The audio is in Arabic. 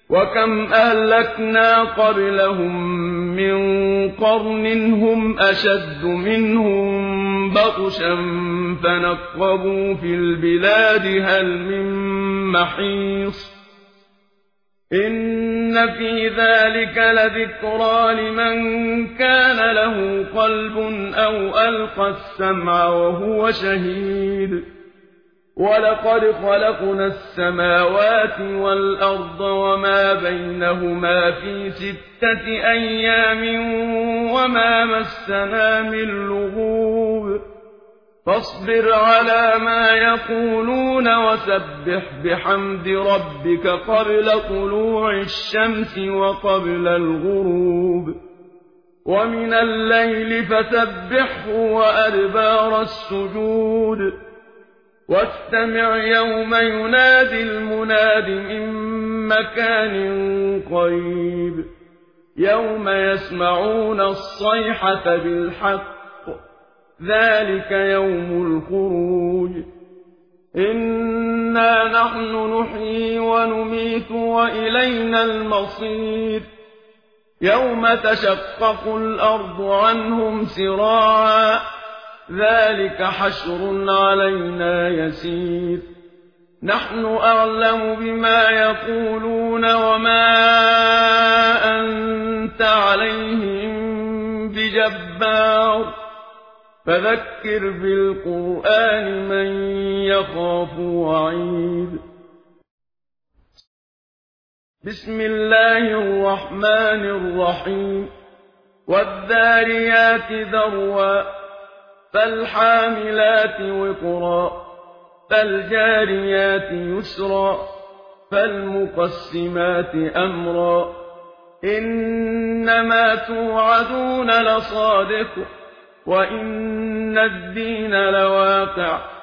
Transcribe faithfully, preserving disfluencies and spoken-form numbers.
وكم أهلكنا قبلهم من قرن هم أشد منهم بطشا فنقبوا في البلاد هل من محيص إن في ذلك لذكرى لمن كان له قلب أو ألقى السمع وهو شهيد ولقد خلقنا السماوات والأرض وما بينهما في ستة أيام وما مسنا من لغوب فاصبر على ما يقولون وسبح بحمد ربك قبل طلوع الشمس وقبل الغروب ومن الليل فسبحه وأدبار السجود واستمع يوم ينادي المناد من مكان قريب يوم يسمعون الصيحة بالحق ذلك يوم الخروج إنا نحن نحيي ونميت وإلينا المصير يوم تشقق الأرض عنهم سراعا ذلك حشر علينا يسير نحن أعلم بما يقولون وما أنت عليهم بجبار فذكر بالقرآن من يخاف وعيد بسم الله الرحمن الرحيم والذاريات ذروا فالحاملات وقرا فالجاريات يسرا فالمقسمات أمرا إنما توعدون لصادق وإن الدين لواقع